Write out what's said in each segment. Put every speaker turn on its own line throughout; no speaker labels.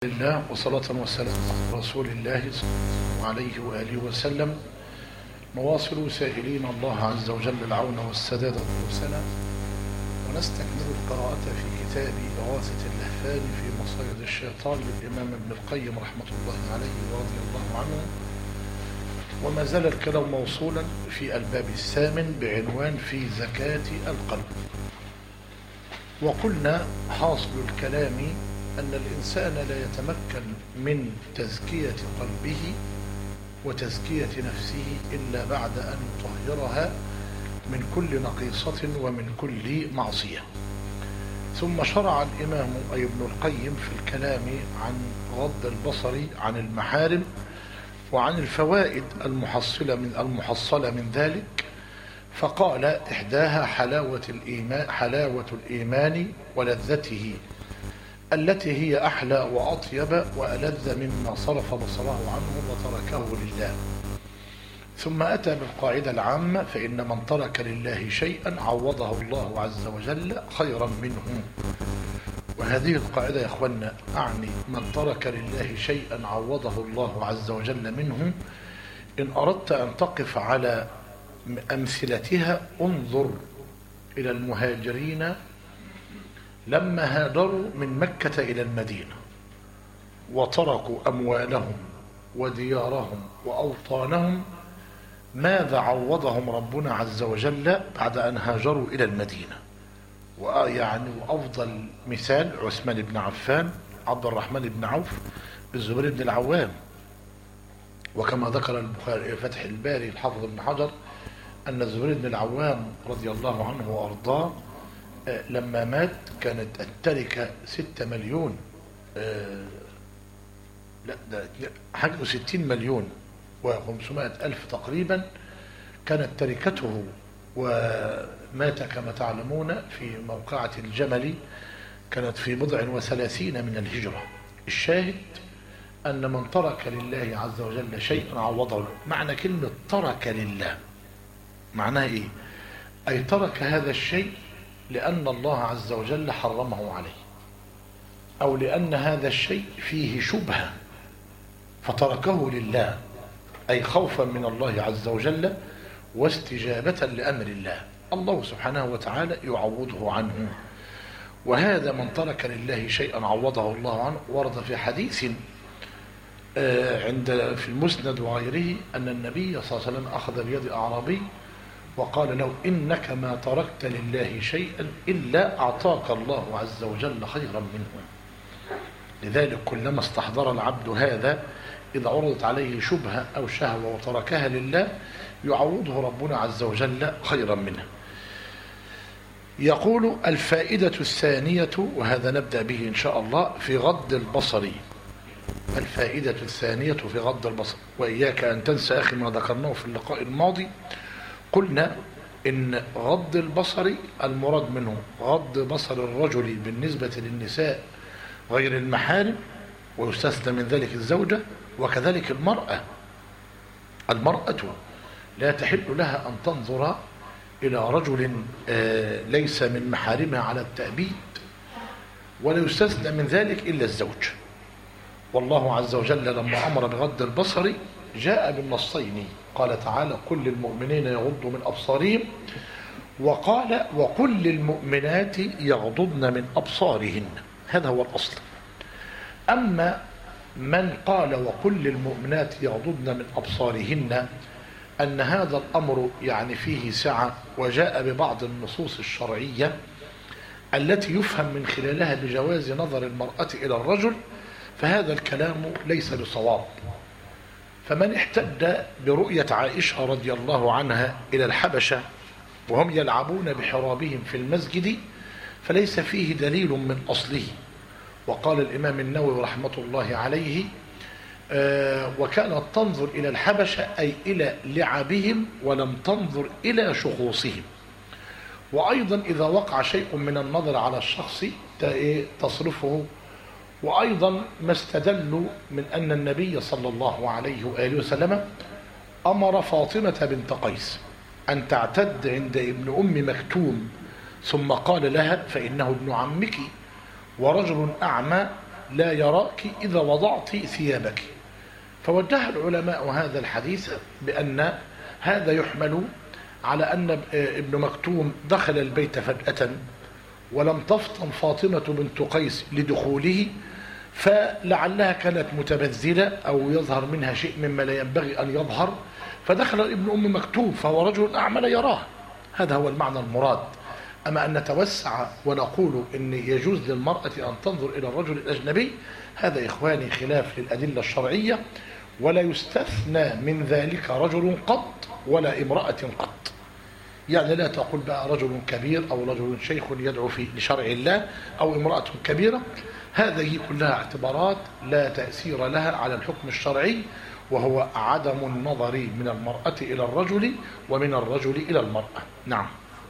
لله وصلاة وسلام على رسول الله صلى الله عليه وآله وسلم. نواصل سائلين الله عز وجل العون والسداد والسلام، ونستكمل القراءة في كتاب إغاثة اللهفان في مصائد الشيطان للإمام ابن القيم رحمة الله عليه ورضي الله عنه. وما زال الكلام موصولا في الباب الثامن بعنوان في زكاة القلب. وقلنا حاصل الكلام أن الإنسان لا يتمكن من تزكية قلبه وتزكية نفسه إلا بعد أن يطهرها من كل نقيصة ومن كل معصية. ثم شرع الإمام أي ابن القيم في الكلام عن غض البصر عن المحارم وعن الفوائد المحصلة من ذلك، فقال إحداها حلاوة الإيمان ولذته التي هي أحلى وأطيب وألذ مما صرف بصره عنه وتركه لله. ثم أتى بالقاعدة العامة: فإن من ترك لله شيئا عوضه الله عز وجل خيرا منه. وهذه القاعدة يا أخوانا أعني من ترك لله شيئا عوضه الله عز وجل منه. إن أردت أن تقف على أمثلتها انظر إلى المهاجرين لما هاجروا من مكة إلى المدينة وتركوا أموالهم وديارهم وأوطانهم، ماذا عوضهم ربنا عز وجل بعد أن هاجروا إلى المدينة؟ وأفضل مثال عثمان بن عفان، عبد الرحمن بن عوف، الزبير بن العوام. وكما ذكر البخاري فتح الباري الحافظ بن حجر أن الزبير بن العوام رضي الله عنه وأرضاه لما مات كانت التركة 6 مليون، لا ده حاجة 60 مليون و500 ألف تقريبا كانت تركته، ومات كما تعلمون في موقعة الجمل، كانت في 37 من الهجرة. الشاهد أن من ترك لله عز وجل شيئا عوضه له. معنى كلمة ترك لله معناها إيه؟ أي ترك هذا الشيء لأن الله عز وجل حرمه عليه، أو لأن هذا الشيء فيه شبهة فتركه لله، أي خوفا من الله عز وجل واستجابة لأمر الله. الله سبحانه وتعالى يعوضه عنه. وهذا من ترك لله شيئا عوضه الله عنه. ورد في حديث في المسند وغيره أن النبي صلى الله عليه وسلم أخذ بيد أعرابي وقال له: إنك ما تركت لله شيئا إلا أعطاك الله عز وجل خيرا منه. لذلك كلما استحضر العبد هذا، إذا عرضت عليه شبهة أو شهوة وتركها لله يعوضه ربنا عز وجل خيرا منها. يقول: الفائدة الثانية، وهذا نبدأ به إن شاء الله، في غض البصر. الفائدة الثانية في غض البصر. وإياك أن تنسى أخي ما ذكرناه في اللقاء الماضي. قلنا إن غض البصر المراد منه غض بصر الرجل بالنسبة للنساء غير المحارم، ويستثنى من ذلك الزوجة، وكذلك المرأة لا تحل لها أن تنظر إلى رجل ليس من محارمها على التأبيد، ولا يستثنى من ذلك إلا الزوج. والله عز وجل لما أمر بغض البصر جاء بالنصين، قال تعالى: كل المؤمنين يغضوا من أبصارهم، وقال: وكل المؤمنات يغضضن من أبصارهن. هذا هو الأصل. أما من قال وكل المؤمنات يغضضن من أبصارهن، أن هذا الأمر يعني فيه سعة، وجاء ببعض النصوص الشرعية التي يفهم من خلالها بجواز نظر المرأة إلى الرجل، فهذا الكلام ليس بصواب. فمن احتج برؤية عائشة رضي الله عنها إلى الحبشة وهم يلعبون بحرابهم في المسجد فليس فيه دليل من أصله. وقال الإمام النووي رحمة الله عليه: وكانت تنظر إلى الحبشة أي إلى لعبهم ولم تنظر إلى شخوصهم. وأيضا إذا وقع شيء من النظر على الشخص تصرفه. وأيضا ما استدلوا من أن النبي صلى الله عليه وآله وسلم أمر فاطمة بنت قيس أن تعتد عند ابن أم مكتوم، ثم قال لها: فإنه ابن عمك ورجل أعمى لا يراك إذا وضعت ثيابك. فوجه العلماء هذا الحديث بأن هذا يحمل على أن ابن مكتوم دخل البيت فجأة ولم تفطن فاطمة بنت قيس لدخوله، فلعلها كانت متبذلة أو يظهر منها شيء مما لا ينبغي أن يظهر، فدخل ابن أم مكتوم فهو رجل أعمى لا يراه. هذا هو المعنى المراد. أما أن نتوسع ونقول إن يجوز للمرأة أن تنظر إلى الرجل الأجنبي، هذا إخواني خلاف للأدلة الشرعية، ولا يستثنى من ذلك رجل قط ولا امرأة قط. يعني لا تقول بقى رجل كبير أو رجل شيخ يدعو في لشرع الله أو امرأة كبيرة، هذه كلها اعتبارات لا تأثير لها على الحكم الشرعي، وهو عدم النظر من المرأة إلى الرجل ومن الرجل إلى المرأة. نعم.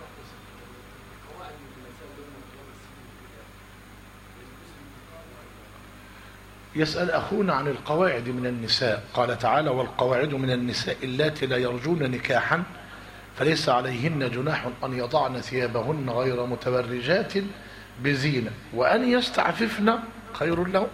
يسأل أخونا عن القواعد من النساء. قال تعالى: والقواعد من النساء اللاتي لا يرجون نكاحا فليس عليهن جناح أن يضعن ثيابهن غير متبرجات بزينة وأن يستعففن خير لهم.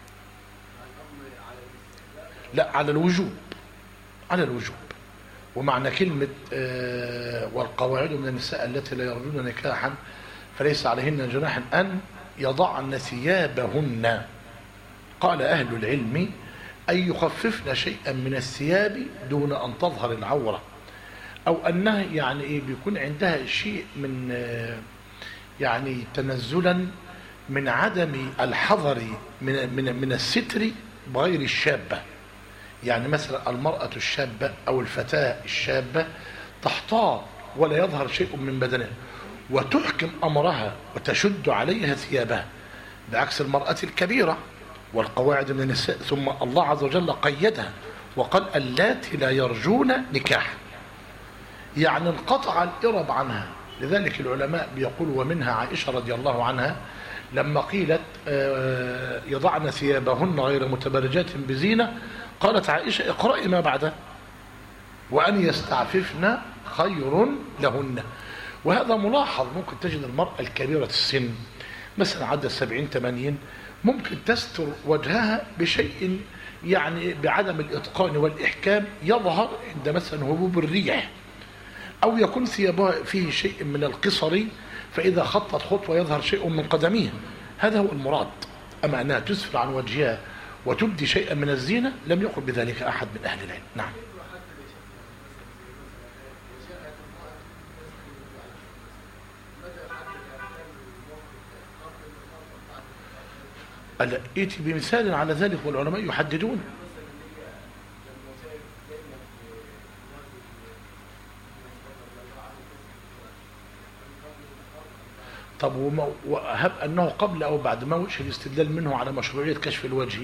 لا، على الوجوب، على الوجوب. ومعنى كلمة والقواعد من النساء التي لا يرجون نكاحا فليس عليهن جناح أن يضعن ثيابهن. قال أهل العلم أن يخففن شيئا من الثياب دون أن تظهر العورة، أو أنها يعني إيه بيكون عندها شيء من يعني تنزلا من عدم الحذر من الستر بغير الشابة. يعني مثلا المرأة الشابة أو الفتاة الشابة تحتاط ولا يظهر شيء من بدنها وتحكم أمرها وتشد عليها ثيابها، بعكس المرأة الكبيرة. والقواعد من النساء، ثم الله عز وجل قيدها وقال: اللاتي لا يرجون نكاح، يعني انقطع الإرب عنها. لذلك العلماء بيقولوا ومنها عائشة رضي الله عنها لما قيلت يضعن ثيابهن غير متبرجات بزينة، قالت عائشة: اقرأي ما بعده وأن يستعففن خير لهن. وهذا ملاحظ. ممكن تجد المرأة الكبيرة السن مثلا عدى 70-80 ممكن تستر وجهها بشيء يعني بعدم الإتقان والإحكام يظهر عند مثلا هبوب الريح، أو يكون ثيابها فيه شيء من القصر فإذا خطت خطوة يظهر شيء من قدميها. هذا هو المراد. أما أنها تسفر عن وجهها وتبدي شيئا من الزينة لم يقل بذلك أحد من أهل العلم. نعم. ألا ائتي بمثال على ذلك والعلماء يحددون. طب وهب أنه قبل أو بعد ما وجه الاستدلال منه على مشروعية كشف الوجه؟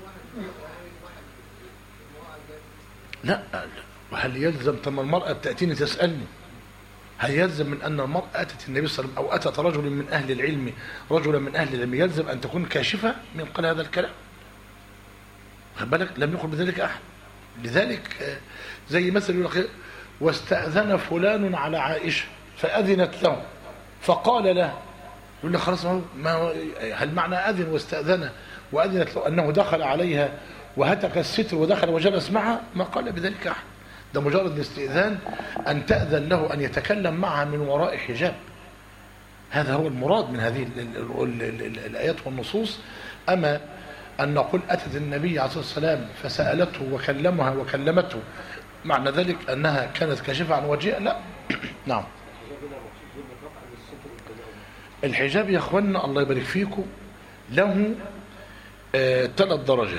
لا. وهل يلزم تم المرأة تأتيني تسألني هل يلزم من أن المرأة أتت النبي صلى الله عليه وسلم أو أتت رجل من أهل العلم رجلا من أهل العلم يلزم أن تكون كاشفة من قال هذا الكلام؟ خد بالك لم يقل بذلك أحد. لذلك زي مثل يقول لك: واستأذن فلان على عائشة فأذنت له فقال له، يقول لك خلاص ما هل معنى أذن واستأذن وأذنت له أنه دخل عليها وهتك الستر ودخل وجلس معها؟ ما قال بذلك أحد. ده مجرد الاستئذان أن تأذن له أن يتكلم معها من وراء حجاب. هذا هو المراد من هذه الآيات والنصوص. أما أن نقول أتت النبي عليه الصلاة والسلام فسألته وكلمها وكلمته معنى ذلك أنها كانت كاشفة عن وجهها؟ لا. نعم. الحجاب يا أخوانا الله يبارك فيكم له 3 درجات.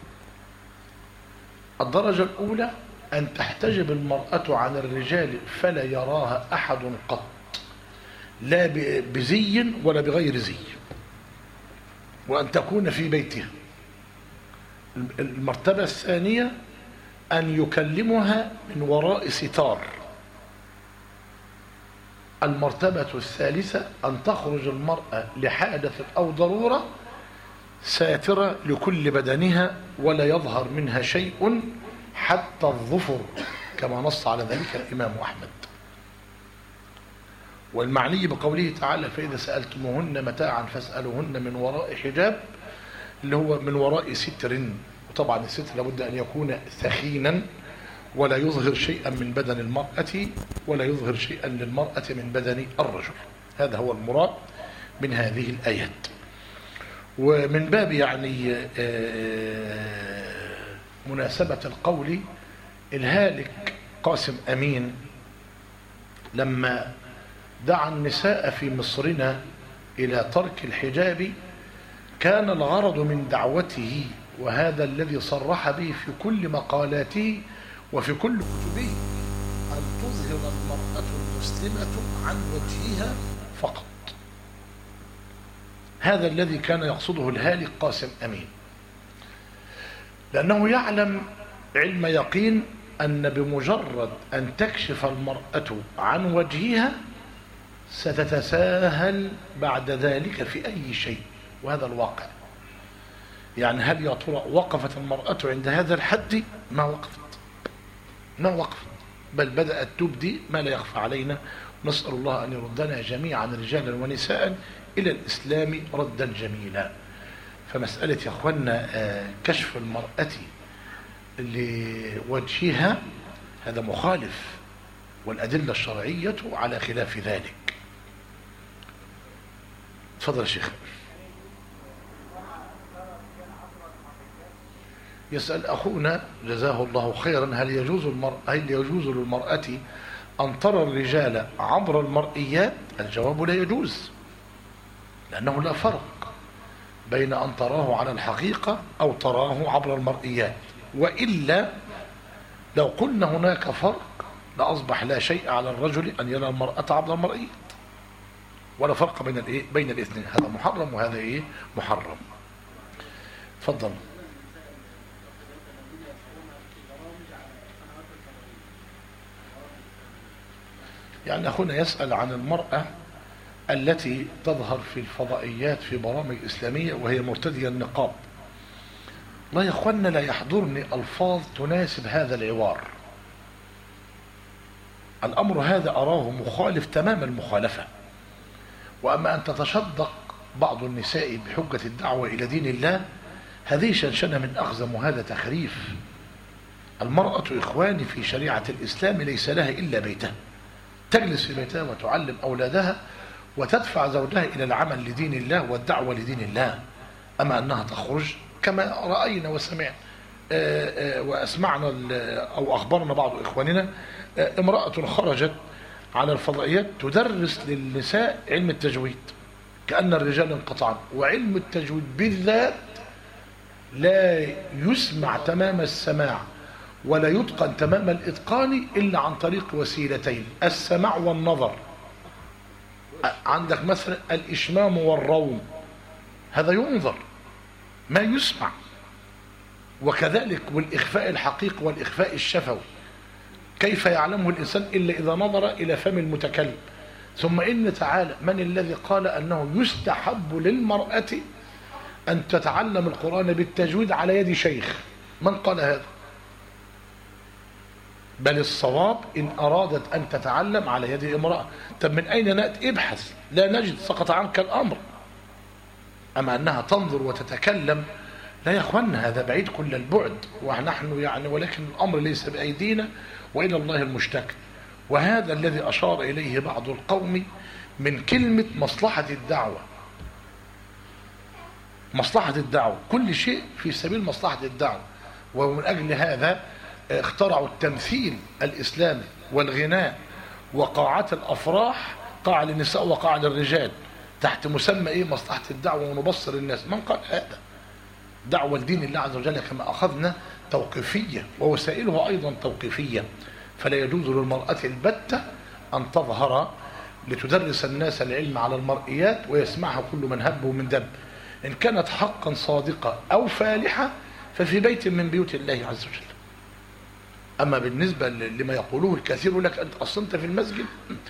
الدرجة الأولى أن تحتجب المرأة عن الرجال فلا يراها أحد قط، لا بزي ولا بغير زي، وأن تكون في بيتها. المرتبة الثانية أن يكلمها من وراء ستار. المرتبة الثالثة أن تخرج المرأة لحادث أو ضرورة ساترة لكل بدنها ولا يظهر منها شيء حتى الظفر، كما نص على ذلك الإمام أحمد. والمعني بقوله تعالى: فإذا سألتموهن متاعا فاسألوهن من وراء حجاب، اللي هو من وراء ستر، وطبعا الستر لابد أن يكون ثخينا ولا يظهر شيئا من بدن المرأة ولا يظهر شيئا للمرأة من بدن الرجل. هذا هو المراد من هذه الآيات. ومن باب يعني مناسبة القول، الهالك قاسم أمين لما دعا النساء في مصرنا إلى ترك الحجاب كان الغرض من دعوته، وهذا الذي صرح به في كل مقالاته وفي كل كتبه، أن تظهر المرأة المسلمة عن وجهها فقط. هذا الذي كان يقصده الهالك قاسم أمين، لأنه يعلم علم يقين أن بمجرد أن تكشف المرأة عن وجهها ستتساهل بعد ذلك في أي شيء، وهذا الواقع. يعني هل يا ترى وقفت المرأة عند هذا الحد؟ ما وقفت، بل بدأت تبدي ما لا يخفى علينا. نسأل الله أن يردنا جميعا رجالا ونساء إلى الإسلام ردا جميلا. فمسألة يا أخوانا كشف المرأة لوجهها هذا مخالف، والأدلة الشرعية على خلاف ذلك. تفضل يا شيخ. يسأل أخونا جزاه الله خيرا، هل يجوز للمرأة أن ترى الرجال عبر المرئيات؟ الجواب لا يجوز، لأنه لا فرق بين أن تراه على الحقيقة أو تراه عبر المرئيات، وإلا لو قلنا هناك فرق لأصبح لا شيء على الرجل أن يرى المرأة عبر المرئيات، ولا فرق بين الاثنين. هذا محرم وهذا محرم. تفضل. يعني أخونا يسأل عن المرأة التي تظهر في الفضائيات في برامج إسلامية وهي مرتدية النقاب. لا يا أخوانا، لا يحضرني ألفاظ تناسب هذا العوار. الأمر هذا أراه مخالف تمام المخالفة. وأما أن تتشدق بعض النساء بحجة الدعوة إلى دين الله، هذه شنشنة من أخزم، وهذا تخريف. المرأة إخواني في شريعة الإسلام ليس لها إلا بيتها، تجلس في بيتها وتعلم أولادها وتدفع زوجها إلى العمل لدين الله والدعوة لدين الله. أما أنها تخرج كما رأينا وسمعنا وأسمعنا أو أخبرنا بعض إخواننا، امرأة خرجت على الفضائيات تدرس للنساء علم التجويد كأن الرجال انقطعوا، وعلم التجويد بالذات لا يسمع تمام السماع ولا يتقن تمام الإتقان إلا عن طريق وسيلتين: السماع والنظر. عندك مثلا الإشمام والروم، هذا ينظر ما يسمع، وكذلك والإخفاء الحقيقي والإخفاء الشفوي كيف يعلمه الإنسان إلا إذا نظر إلى فم المتكلم. ثم إن تعالى من الذي قال أنه يستحب للمرأة أن تتعلم القرآن بالتجويد على يد شيخ؟ من قال هذا؟ بل الصواب إن أرادت أن تتعلم على يد امرأة. طب من أين نأتي؟ ابحث، لا نجد، سقط عنك الأمر. أما أنها تنظر وتتكلم، لا يا أخوانا، هذا بعيد كل البعد. ونحن يعني ولكن الأمر ليس بأيدينا وإلى الله المشتكى. وهذا الذي أشار إليه بعض القوم من كلمة مصلحة الدعوة. مصلحة الدعوة، كل شيء في سبيل مصلحة الدعوة. ومن أجل هذا اخترعوا التمثيل الإسلامي والغناء وقاعات الأفراح، قاعة للنساء وقاعة للرجال، تحت مسمى مصلحة الدعوة ونبصر الناس. من قال هذا؟ دعوة لدين الله عز وجل كما أخذنا توقيفية، ووسائلها أيضا توقيفية. فلا يجوز للمرأة البتة أن تظهر لتدرس الناس العلم على المرئيات ويسمعها كل من هب ومن دب. إن كانت حقا صادقة أو فالحة ففي بيت من بيوت الله عز وجل. أما بالنسبة لما يقولوه الكثير لك أنت أصلا أنت في المسجد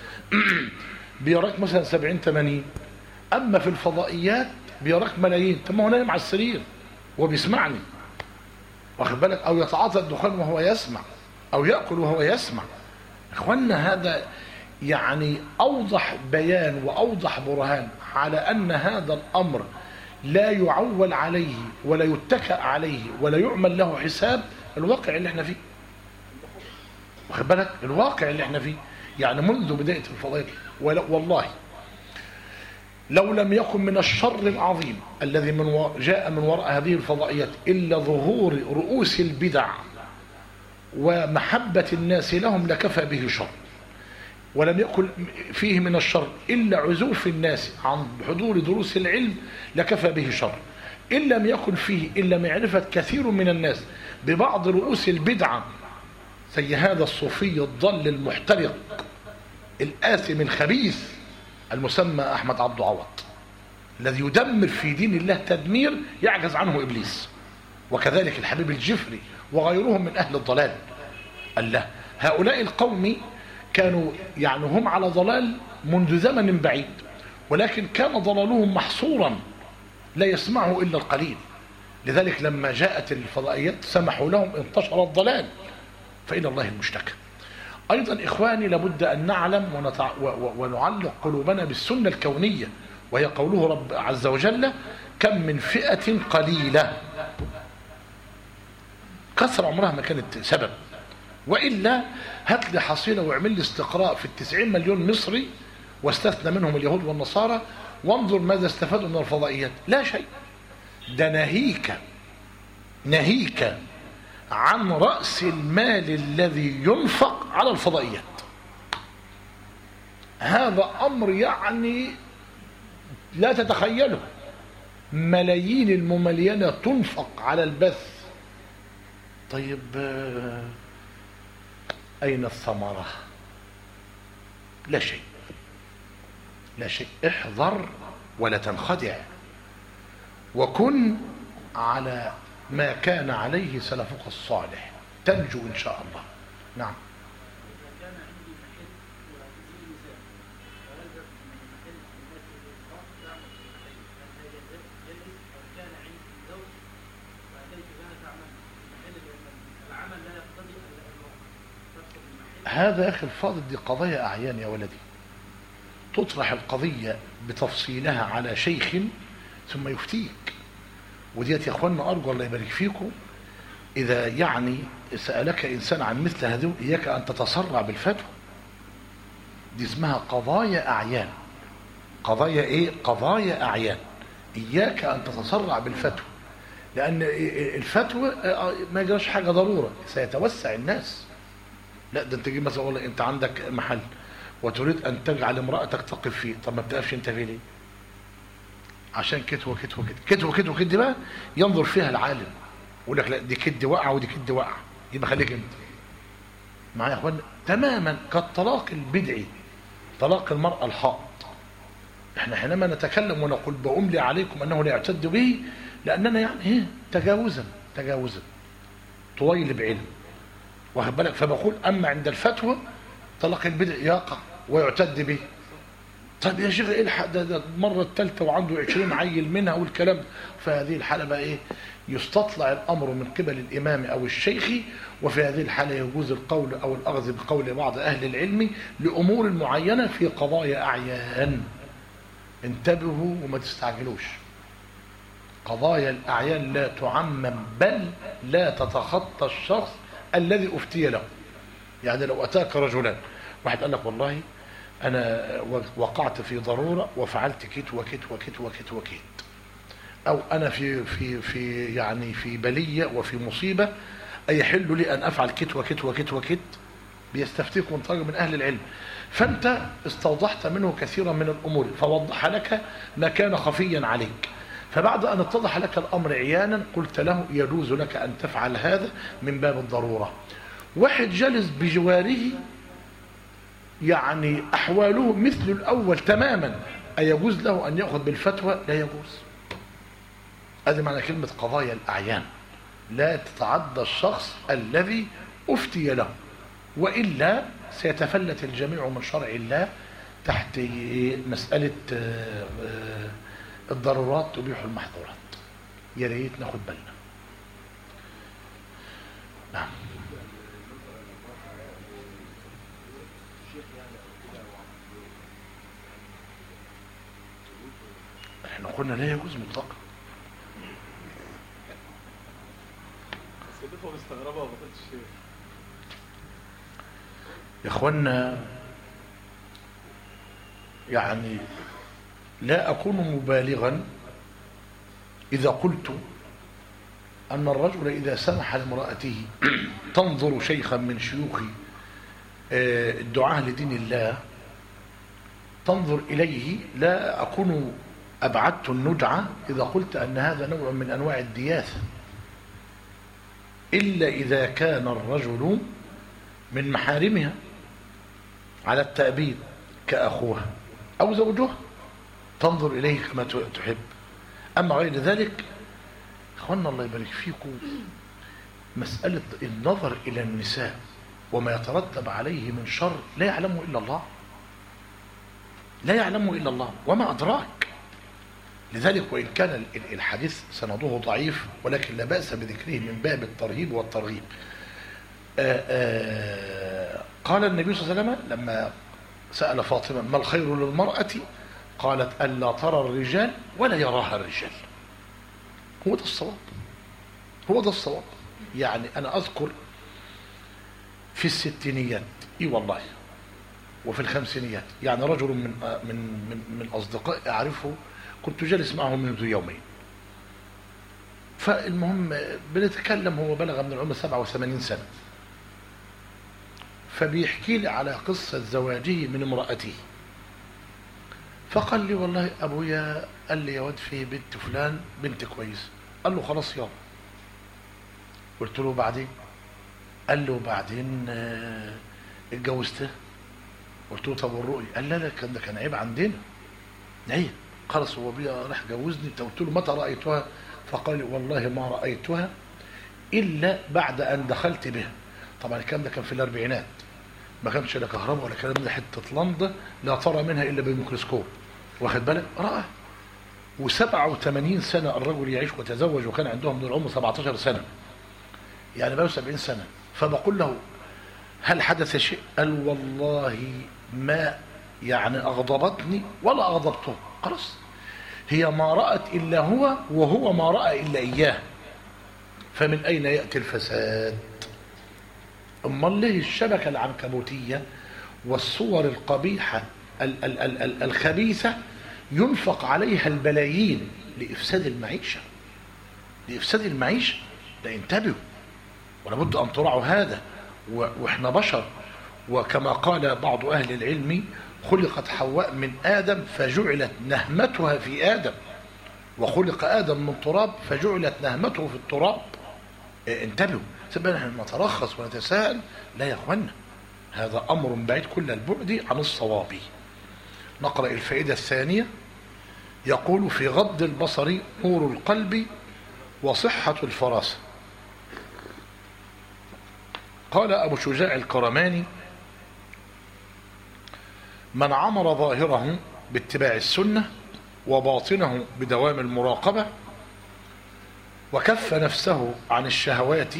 بيراك مثلا 70-80، أما في الفضائيات بيراك ملايين. طب ما هو نايم على السرير وبيسمعني، واخد بالك، أو يتعاطى الدخان وهو يسمع، أو يأكل وهو يسمع. إخواننا هذا يعني أوضح بيان وأوضح برهان على أن هذا الأمر لا يعول عليه ولا يتكأ عليه ولا يعمل له حساب الواقع اللي احنا فيه. واخد بالك؟ الواقع اللي احنا فيه يعني منذ بداية الفضائل. والله لو لم يكن من الشر العظيم الذي جاء من وراء هذه الفضائيات إلا ظهور رؤوس البدع ومحبة الناس لهم لكفى به شر. ولم يكن فيه من الشر إلا عزوف الناس عن حضور دروس العلم لكفى به شر. إن لم يكن فيه إلا معرفة كثير من الناس ببعض رؤوس البدعة زي هذا الصوفي الضل المحترق الآثم الخبيث المسمى أحمد عبد عوض، الذي يدمر في دين الله تدمير يعجز عنه إبليس، وكذلك الحبيب الجفري وغيرهم من أهل الضلال. الله، هؤلاء القوم كانوا يعني هم على ضلال منذ زمن بعيد، ولكن كان ضلالهم محصورا لا يسمعه إلا القليل. لذلك لما جاءت الفضائيات سمحوا لهم، انتشر الضلال، فإلى الله المشتكى. أيضا إخواني لابد أن نعلم ونعلق قلوبنا بالسنة الكونية، وهي قوله رب عز وجل: كم من فئة قليلة. كثر عمرها ما كانت سبب، وإلا هات لي حصيلة واعمل لي استقراء في 90 مليون مصري واستثنى منهم اليهود والنصارى وانظر ماذا استفادوا من الفضائيات. لا شيء. ده ناهيك عن رأس المال الذي ينفق على الفضائيات. هذا أمر يعني لا تتخيله. ملايين المملينة تنفق على البث. طيب أين الثمرة؟ لا شيء، لا شيء. احذر ولا تنخدع، وكن على ما كان عليه سلفك الصالح تنجو إن شاء الله. نعم. هذا أخي الفاضل دي قضايا أعيان يا ولدي، تطرح القضية بتفصيلها على شيخ ثم يفتيك. وديت يا أخوانا أرجو الله يبارك فيكم، إذا يعني سألك إنسان عن مثل هذه إياك أن تتسرع بالفتوى. دي اسمها قضايا أعيان. قضايا إيه؟ قضايا أعيان. إياك أن تتسرع بالفتوى، لأن الفتوى ما يجراش حاجة ضرورة، سيتوسع الناس. لا ده انت تجيب مثلا والله انت عندك محل وتريد ان تجعل امرأتك تقف فيه، طب ما بتقفش انت فيه ليه؟ عشان كده وكده وكده كده وكده وكده بقى ينظر فيها العالم يقول لك لا دي كد واقعه ودي كد واقعه، يبقى خليك انت معايا يا اخوانا. تماما كالطلاق البدعي، طلاق المرأة الحائض. احنا حينما نتكلم ونقول بأملي عليكم انه لا يعتد به، لاننا يعني ايه تجاوزا طويل بعلم، واخد بالك. فبقول اما عند الفتوى طلاق البدع يقع ويعتد به. طيب يا شيخ الحق ده المره الثالثه وعنده 20 عيل منها والكلام ده. فهذه الحاله بقى ايه؟ يستطلع الامر من قبل الامام او الشيخ، وفي هذه الحاله يجوز القول او الاخذ بقول بعض اهل العلم لامور معينه في قضايا اعيان. انتبهوا وما تستعجلوش. قضايا الاعيان لا تعمم، بل لا تتخطى الشخص الذي أفتي له. يعني لو أتاك رجلان، واحد قال لك والله أنا وقعت في ضرورة وفعلت كت وكت وكت وكت وكت، أو أنا في يعني في بلية وفي مصيبة أيحل لي أن أفعل كت وكت وكت وكت، بيستفتيك من أهل العلم. فأنت استوضحت منه كثيرا من الأمور فوضح لك ما كان خفيا عليك، فبعد أن اتضح لك الأمر عيانا قلت له يجوز لك أن تفعل هذا من باب الضرورة. واحد جلس بجواره يعني أحواله مثل الأول تماما، أيجوز له أن يأخذ بالفتوى؟ لا يجوز. هذا معنى كلمة قضايا الأعيان، لا تتعدى الشخص الذي أفتي له، وإلا سيتفلت الجميع من شرع الله تحت مسألة الضرورات تبيح المحظورات. يا ريت ناخد بالنا. نعم. احنا قلنا لا يجوز مطلقا،
مستغربة وفضلت الشيخ.
يا اخوانا يعني لا أكون مبالغا إذا قلت أن الرجل إذا سمح لامرأته تنظر شيخا من شيوخ الدعاة لدين الله تنظر إليه، لا أكون أبعدت الندعة إذا قلت أن هذا نوع من أنواع الدياثة، إلا إذا كان الرجل من محارمها على التأبيد كأخوها أو زوجها تنظر إليه كما تحب. أما غير ذلك أخوانا الله يبارك فيكم، مسألة النظر إلى النساء وما يترتب عليه من شر لا يعلمه إلا الله، لا يعلمه إلا الله وما أدراك. لذلك وإن كان الحديث سنده ضعيف ولكن لا بأس بذكره من باب الترهيب والترغيب. قال النبي صلى الله عليه وسلم لما سأل فاطمة ما الخير للمرأة قالت ألا ترى الرجال ولا يراها الرجال. هو ده الصواب، هو ده الصواب. يعني أنا أذكر في الستينيات والله وفي الخمسينيات يعني رجل من أصدقائي أعرفه كنت جالس معه منذ يومين، فالمهم بنتكلم، هو بلغ من العمر 87 سنة، فبيحكي لي على قصة زواجه من امرأته، فقال لي والله أبويا قال لي يا واد في بنت فلان بنت كويس. قال له خلاص يلا. قلت له بعدين؟ قال له بعدين اتجوزته. قلت له طب والرؤية؟ قال لا لا ده كان عيب عندنا، عيب خلاص هو ابويا راح جوزني. قلت له متى رأيتها؟ فقال لي والله ما رأيتها إلا بعد أن دخلت بها. طبعا الكلام ده كان في الأربعينات، ما كانش لا كهرباء ولا كلام ده، حته لمضه لا ترى منها الا بالميكروسكوب، واخد بالك؟ رائع. و87 سنه الرجل يعيش وتزوج وكان عندهم من العمر 17 سنه، يعني بقى 70 سنه. فبقول له هل حدث شيء؟ قال والله ما يعني اغضبتني ولا اغضبته، خلاص هي ما رأت الا هو وهو ما رأى الا اياه، فمن اين ياتي الفساد؟ امال ليه الشبكه العنكبوتيه والصور القبيحه الخبيثه ينفق عليها البلايين لافساد المعيشه، لافساد المعيشه؟ لا انتبهوا، ولابد ان تراعوا هذا. واحنا بشر، وكما قال بعض اهل العلم خلقت حواء من ادم فجعلت نهمتها في ادم، وخلق ادم من تراب فجعلت نهمته في التراب. انتبهوا، سيبنا نحن نترخص ونتساءل، لا يا اخوانا هذا امر بعيد كل البعد عن الصواب. نقرأ الفائدة الثانية. يقول في غض البصر نور القلب وصحة الفراسة. قال أبو شجاع الكرماني من عمر ظاهره باتباع السنة وباطنه بدوام المراقبة وكف نفسه عن الشهوات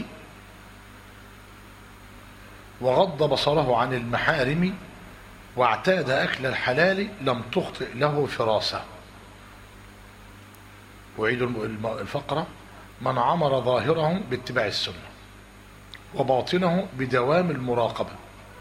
وغض بصره عن المحارم واعتاد أكل الحلال لم تخطئ له فراسة. أعيد الفقرة. من عمر ظاهره باتباع السنة وباطنه بدوام المراقبة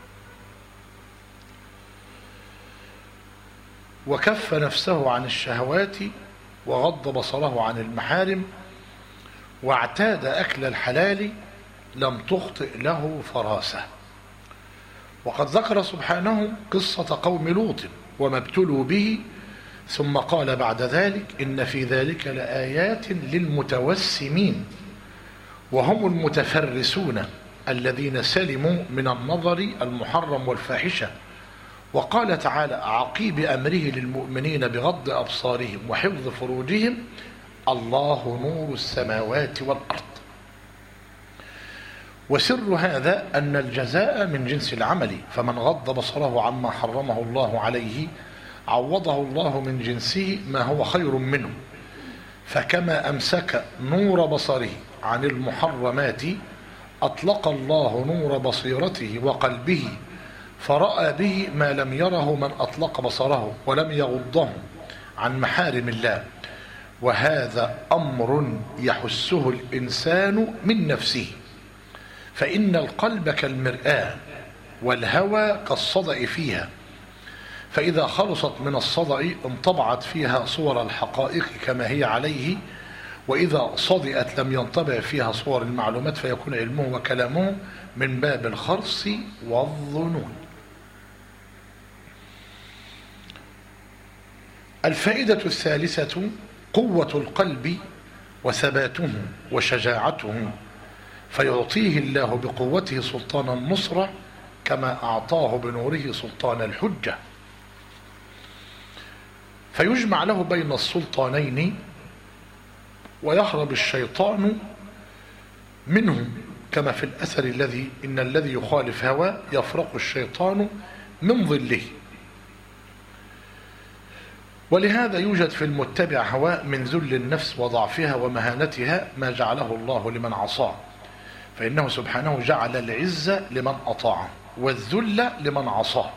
وكف نفسه عن الشهوات وغض بصره عن المحارم واعتاد أكل الحلال لم تخطئ له فراسة. وقد ذكر سبحانه قصة قوم لوط وما ابتلوا به، ثم قال بعد ذلك إن في ذلك لآيات للمتوسمين وهم المتفرسون الذين سلموا من النظر المحرم والفاحشة. وقال تعالى عقيب أمره للمؤمنين بغض أبصارهم وحفظ فروجهم الله نور السماوات والأرض. وسر هذا أن الجزاء من جنس العمل، فمن غض بصره عما حرمه الله عليه عوضه الله من جنسه ما هو خير منه. فكما أمسك نور بصره عن المحرمات أطلق الله نور بصيرته وقلبه فرأى به ما لم يره من أطلق بصره ولم يغضه عن محارم الله. وهذا أمر يحسه الإنسان من نفسه، فإن القلب كالمرآة والهوى كالصدأ فيها، فإذا خلصت من الصدأ انطبعت فيها صور الحقائق كما هي عليه، وإذا صدئت لم ينطبع فيها صور المعلومات فيكون علمه وكلامه من باب الخرص والظنون. الفائدة الثالثة قوة القلب وثباته وشجاعته، فيعطيه الله بقوته سلطان النصرة كما أعطاه بنوره سلطان الحجة، فيجمع له بين السلطانين ويهرب الشيطان منهم، كما في الأثر إن الذي يخالف هواه يفرق الشيطان من ظله. ولهذا يوجد في المتبع هواء من ذل النفس وضعفها ومهانتها ما جعله الله لمن عصاه، فإنه سبحانه جعل العزة لمن أطاعه والذل لمن عصاه.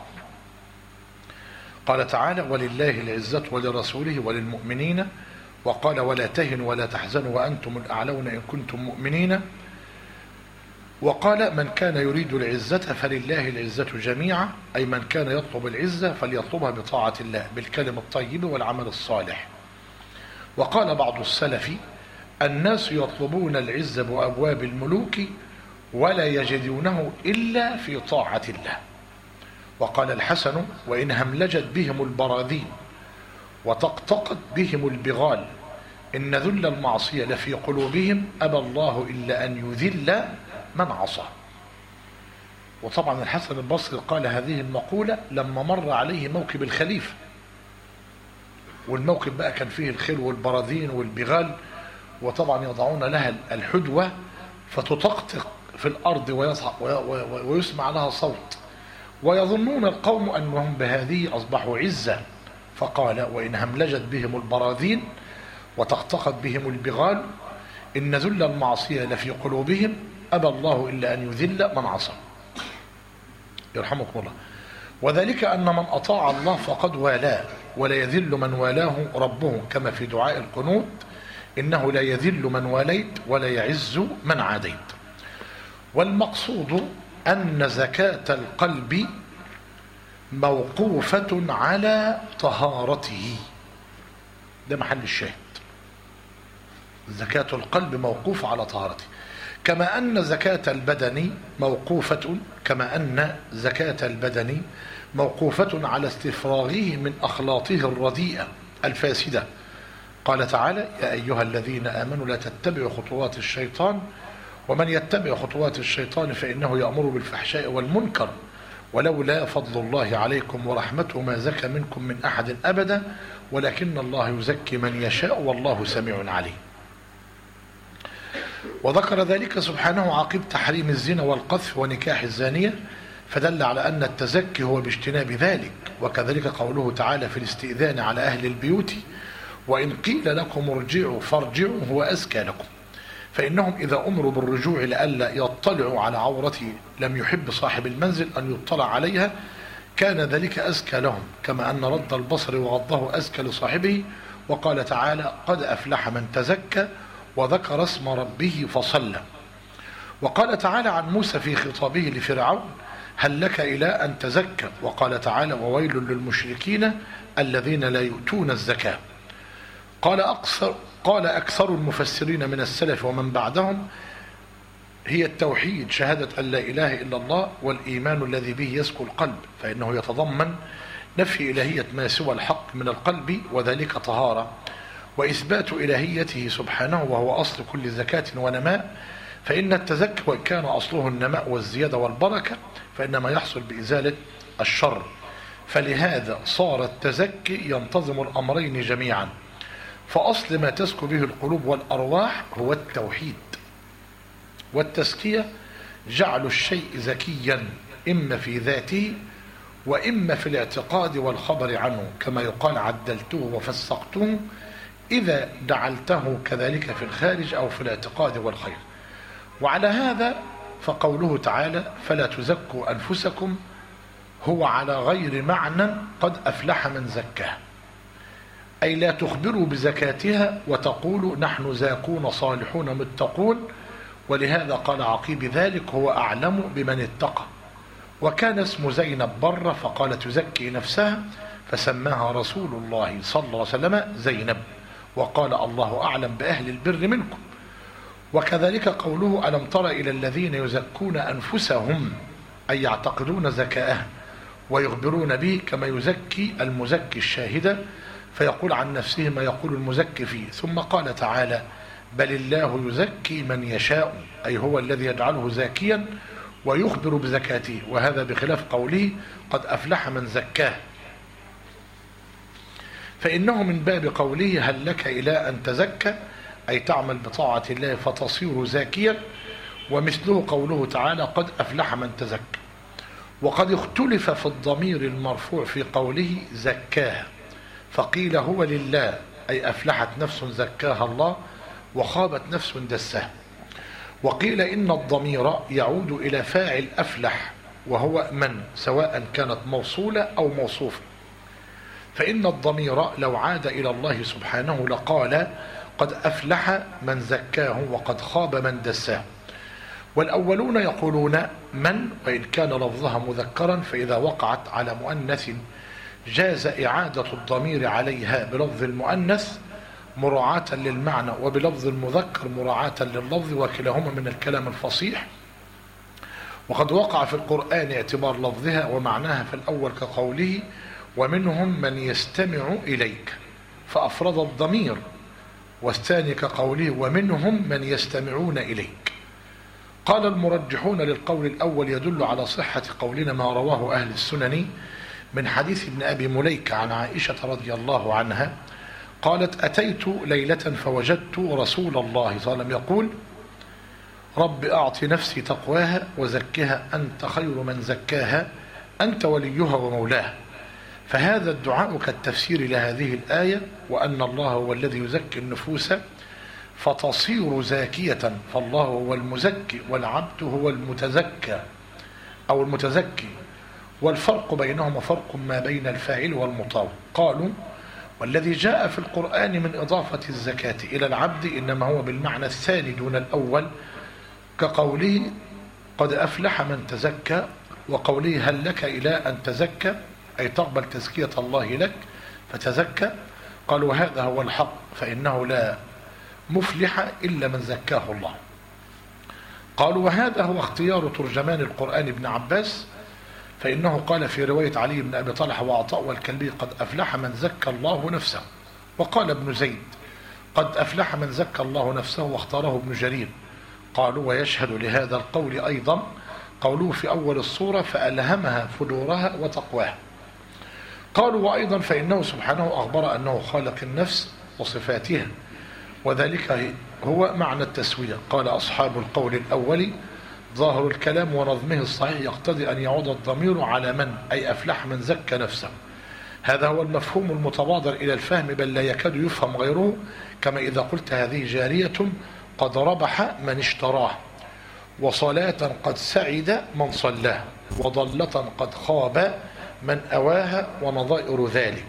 قال تعالى: ولله العزة ولرسوله وللمؤمنين، وقال: ولا تهنوا ولا تحزنوا وأنتم الأعلون إن كنتم مؤمنين. وقال: من كان يريد العزة فلله العزة جميعا، أي من كان يطلب العزة فليطلبها بطاعة الله بالكلم الطيب والعمل الصالح. وقال بعض السلف: الناس يطلبون العزة بأبواب الملوك ولا يجدونه إلا في طاعة الله. وقال الحسن: وإن هملجت بهم البراذين وطقطقت بهم البغال إن ذل المعصية لفي قلوبهم أبى الله إلا أن يذل من عصى. وطبعا الحسن البصري قال هذه المقولة لما مر عليه موكب الخليفة، والموكب بقى كان فيه الخيل والبراذين والبغال، وطبعا يضعون لها الحدوة فتطقطق في الأرض ويسمع لها صوت، ويظنون القوم أنهم بهذه أصبحوا عزة. فقال: وإن هملجت بهم البراذين وطقطقت بهم البغال إن ذل المعصية لفي قلوبهم أبى الله إلا أن يذل من عصى. يرحمكم الله. وذلك أن من أطاع الله فقد والاه، ولا يذل من والاه ربه، كما في دعاء القنوت: إنه لا يذل من واليت ولا يعز من عاديت. والمقصود أن زكاة القلب موقوفة على طهارته، ده محل الشاهد. زكاة القلب موقوفة على طهارته، كما أن زكاة البدن موقوفة على استفراغه من أخلاطه الرديئة الفاسدة. قال تعالى: يا أيها الذين آمنوا لا تتبعوا خطوات الشيطان ومن يتبع خطوات الشيطان فإنه يأمر بالفحشاء والمنكر ولولا فضل الله عليكم ورحمته ما زكى منكم من أحد أبدا ولكن الله يزكي من يشاء والله سميع عليم. وذكر ذلك سبحانه عقب تحريم الزنا والقذف ونكاح الزانية، فدل على أن التزكي هو باجتناب ذلك. وكذلك قوله تعالى في الاستئذان على أهل البيوت: وإن قيل لكم ارجعوا فارجعوا هو أزكى لكم، فإنهم إذا أمروا بالرجوع لئلا يطلعوا على عورته لم يحب صاحب المنزل أن يطلع عليها، كان ذلك أزكى لهم، كما أن رد البصر وغضه أزكى لصاحبه. وقال تعالى: قد أفلح من تزكى وذكر اسم ربه فصلى. وقال تعالى عن موسى في خطابه لفرعون: هل لك إلى أن تزكى؟ وقال تعالى: وويل للمشركين الذين لا يؤتون الزكاة. قال أكثر المفسرين من السلف ومن بعدهم: هي التوحيد، شهادة أن لا إله إلا الله، والإيمان الذي به يزكو القلب، فإنه يتضمن نفي إلهية ما سوى الحق من القلب، وذلك طهارة، وإثبات إلهيته سبحانه وهو أصل كل زكاة ونماء. فإن التزكي وإن كان أصله النماء والزيادة والبركة فإنما يحصل بإزالة الشر، فلهذا صار التزكي ينتظم الأمرين جميعا. فأصل ما تزكو به القلوب والأرواح هو التوحيد، والتزكية جعل الشيء زكيا إما في ذاته وإما في الاعتقاد والخبر عنه، كما يقال: عدلته وفسقته، إذا جعلته كذلك في الخارج أو في الاعتقاد والخير. وعلى هذا فقوله تعالى: فلا تزكوا أنفسكم هو على غير معنى قد أفلح من زكاه، أي لا تخبروا بزكاتها وتقولوا نحن زاكون صالحون متقون، ولهذا قال عقيب ذلك: هو أعلم بمن اتقى. وكان اسم زينب برة فقال تزكي نفسها فسماها رسول الله صلى الله عليه وسلم زينب، وقال: الله أعلم بأهل البر منكم. وكذلك قوله: ألم تر إلى الذين يزكون أنفسهم أي يعتقدون زكاءها ويخبرون به كما يزكي المزكي الشاهد فيقول عن نفسه ما يقول المزكي فيه. ثم قال تعالى: بل الله يزكي من يشاء، أي هو الذي يجعله زاكيا ويخبر بزكاته، وهذا بخلاف قوله: قد أفلح من زكاه، فإنه من باب قوله: هل لك إلى أن تزكى، أي تعمل بطاعة الله فتصير زاكيا، ومثله قوله تعالى: قد أفلح من تزكى. وقد اختلف في الضمير المرفوع في قوله زكاها، فقيل هو لله، أي أفلحت نفس زكاها الله وخابت نفس دساها. وقيل إن الضمير يعود إلى فاعل أفلح وهو من، سواء كانت موصولة أو موصوفة، فإن الضمير لو عاد إلى الله سبحانه لقال: قد أفلح من زكاه وقد خاب من دساه. والأولون يقولون من، وإن كان لفظها مذكرا فإذا وقعت على مؤنث جاز إعادة الضمير عليها بلفظ المؤنث مراعاة للمعنى وبلفظ المذكر مراعاة لللفظ، وكلاهما من الكلام الفصيح. وقد وقع في القرآن اعتبار لفظها ومعناها في الأول كقوله: ومنهم من يستمع إليك، فأفرد الضمير، والثاني كقوله: ومنهم من يستمعون إليك. قال المرجحون للقول الأول يدل على صحة قولنا ما رواه أهل السنن من حديث ابن أبي مليكة عن عائشة رضي الله عنها قالت: أتيت ليلة فوجدت رسول الله صلى الله عليه وسلم يقول: رب أعط نفسي تقواها وزكها أنت خير من زكاها أنت وليها ومولاها. فهذا الدعاء كالتفسير لهذه الآية، وأن الله هو الذي يزكي النفوس فتصير زاكية، فالله هو المزكي والعبد هو المتزكى أو المتزكي، والفرق بينهما فرق ما بين الفاعل والمطاوع. قالوا: والذي جاء في القرآن من إضافة الزكاة إلى العبد إنما هو بالمعنى الثاني دون الأول، كقوله: قد أفلح من تزكى، وقوله: هل لك إلى أن تزكى، أي تقبل تزكية الله لك فتزكى. قالوا: هذا هو الحق، فإنه لا مفلح إلا من زكاه الله. قالوا: وهذا هو اختيار ترجمان القرآن ابن عباس، فإنه قال في رواية علي بن أبي طلحة وعطاء والكلبي: قد أفلح من زكى الله نفسه. وقال ابن زيد: قد أفلح من زكى الله نفسه، واختاره ابن جرير. قالوا: ويشهد لهذا القول أيضا قوله في أول الصورة: فألهمها فجورها وتقواها. قالوا: وأيضا فإنه سبحانه أخبر أنه خالق النفس وصفاتها، وذلك هو معنى التسوية. قال أصحاب القول الأول: ظاهر الكلام ونظمه الصحيح يقتضي أن يعود الضمير على من، أي أفلح من زكى نفسه. هذا هو المفهوم المتبادر إلى الفهم، بل لا يكاد يفهم غيره، كما إذا قلت: هذه جارية قد ربح من اشتراه، وصلاة قد سعد من صلاه، وضلة قد خاب من أواها، ونظائر ذلك.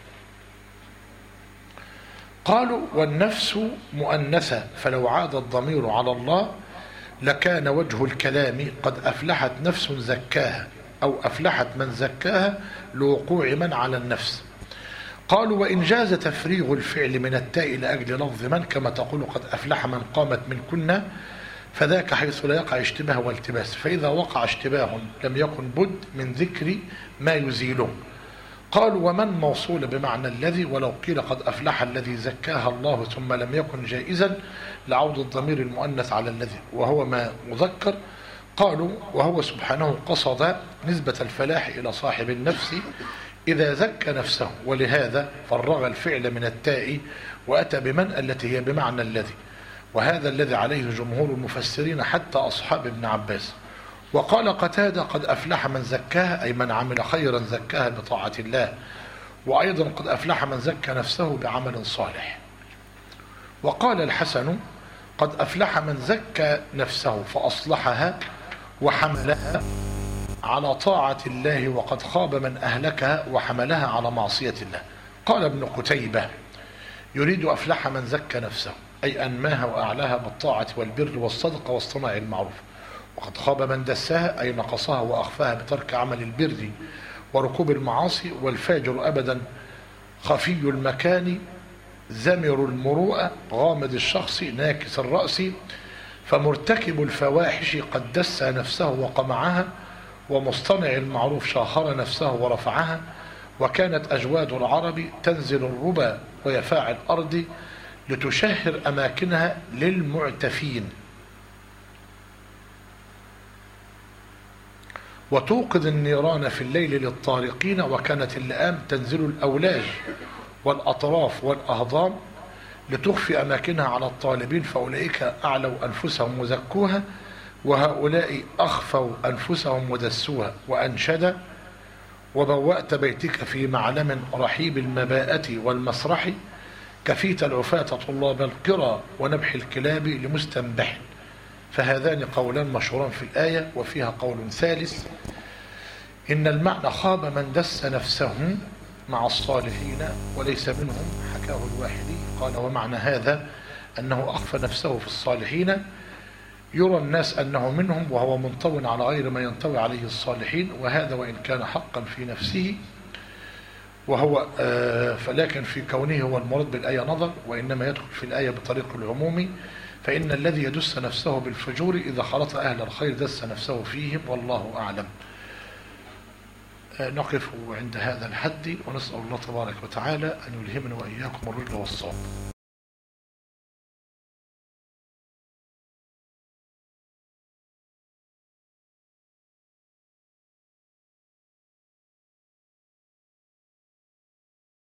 قالوا: والنفس مؤنثة، فلو عاد الضمير على الله لكان وجه الكلام: قد أفلحت نفس زكاها، أو أفلحت من زكاها، لوقوع من على النفس. قالوا: وإن جاز تفريغ الفعل من التاء لأجل لفظ من، كما تقول: قد أفلح من قامت منكن، فذاك حيث لا يقع اشتباه والتباس، فإذا وقع اشتباه لم يكن بد من ذكر ما يزيله. قالوا: ومن موصول بمعنى الذي، ولو قيل قد أفلح الذي زكاها الله ثم لم يكن جائزا لعود الضمير المؤنث على الذي وهو ما مذكر. قالوا: وهو سبحانه قصد نسبة الفلاح إلى صاحب النفس إذا زكى نفسه، ولهذا فرغ الفعل من التاء وأتى بمن التي هي بمعنى الذي، وهذا الذي عليه جمهور المفسرين حتى أصحاب ابن عباس. وقال قتادة: قد أفلح من زكاها، أي من عمل خيرا زكاها بطاعة الله، وأيضا قد أفلح من زكى نفسه بعمل صالح. وقال الحسن: قد أفلح من زكى نفسه فأصلحها وحملها على طاعة الله، وقد خاب من أهلكها وحملها على معصية الله. قال ابن قتيبة: يريد أفلح من زكى نفسه، أي أنماها وأعلاها بالطاعة والبر والصدقة واصطناع المعروف. وقد خاب من دساها أي نقصها وأخفاها بترك عمل البر وركوب المعاصي. والفاجر أبدا خفي المكان زمر المروءة غامض الشخص ناكس الرأس. فمرتكب الفواحش قد دس نفسه وقمعها، ومصطنع المعروف شاهر نفسه ورفعها. وكانت أجواد العرب تنزل الربا ويفاع الأرض لتشهر أماكنها للمعتفين، وتوقد النيران في الليل للطارقين. وكانت اللئام تنزل الأولاج والأطراف والأهضام لتخفي أماكنها على الطالبين، فأولئك أعلوا أنفسهم وزكوها، وهؤلاء أخفوا أنفسهم ودسوها. وأنشد: وبوأت بيتك في معلم رحيب المباءة والمسرح، كفيت العفاة طلاب القرى ونبح الكلاب لمستنبح. فهذان قولان مشهوران في الآية. وفيها قول ثالث: إن المعنى خاب من دس نفسه مع الصالحين وليس منهم، حكاه الواحدي. قال: ومعنى هذا أنه أخفى نفسه في الصالحين يرى الناس أنه منهم، وهو منطو على غير ما ينطوي عليه الصالحين. وهذا وإن كان حقا في نفسه وهو فلكن في كونه هو المراد بالآية نظر، وإنما يدخل في الآية بطريق العموم. فإن الذي يدس نفسه بالفجور إذا خلط أهل الخير دس نفسه فيهم، والله أعلم. نقف عند هذا الحد، ونسأل الله تبارك وتعالى أن يلهمنا وإياكم الرشد والصواب.